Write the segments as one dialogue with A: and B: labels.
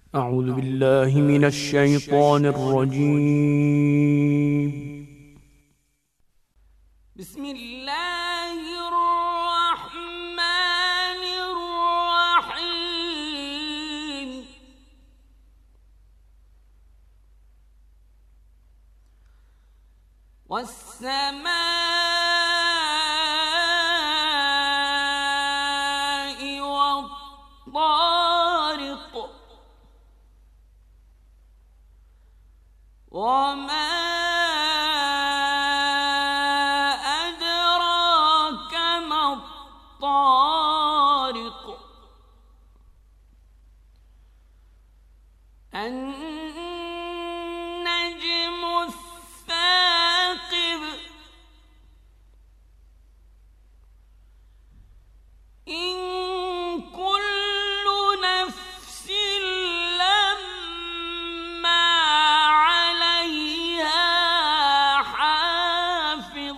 A: أعوذ بالله من الشيطان الرجيم.
B: بسم الله الرحمن الرحيم. والسماء والطارق وما أدراك ما الطارق النجم الثاقب إن كل نفس لما عليها حافظ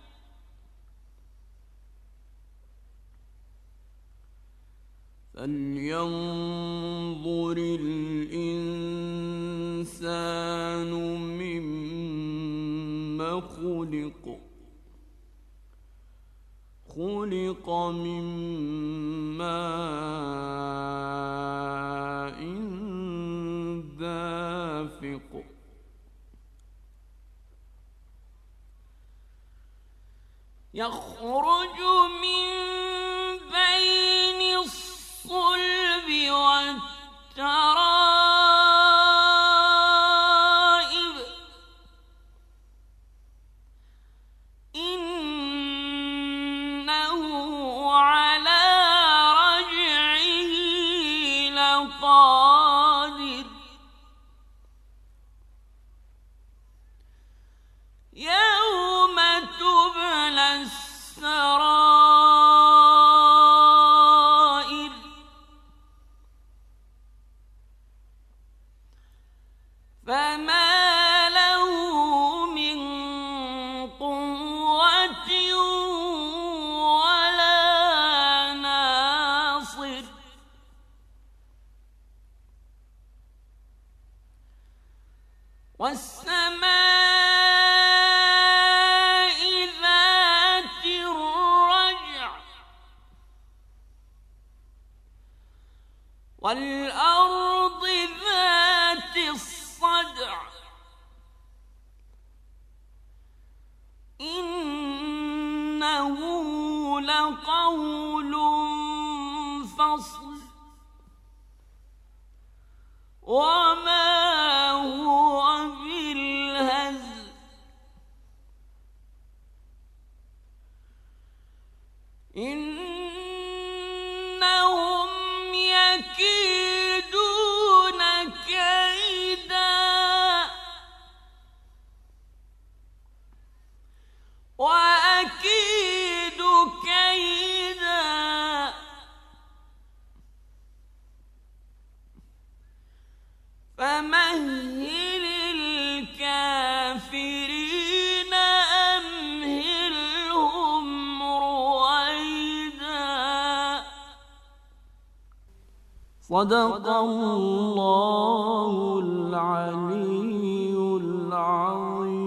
B: فلينظر الإنسان مما خلق من ماء دافق يخرج من بين الصلب والترائب إنه على رجعه لقادر يوم تبلى السرائر فما له من قوة ولا ناصر والسماء ذات الرجع والأرض ذات الصدع إنه لقول فصل وما هو بالهزل إنهم يكيدون كيدا وأكيد كيدا فمهل الكافرين أمهلهم رويدا. صدق الله العلي العظيم.